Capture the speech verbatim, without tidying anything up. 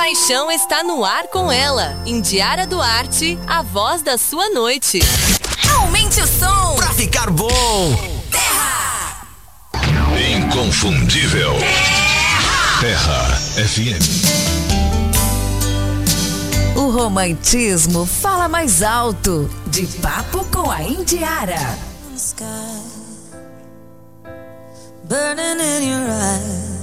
paixão está no ar com ela, Indiara Duarte, a voz da sua noite. Aumente o som pra ficar bom. Terra! Inconfundível. Terra! Terra F M. O romantismo fala mais alto. De papo com a Indiara. Burning in your eyes.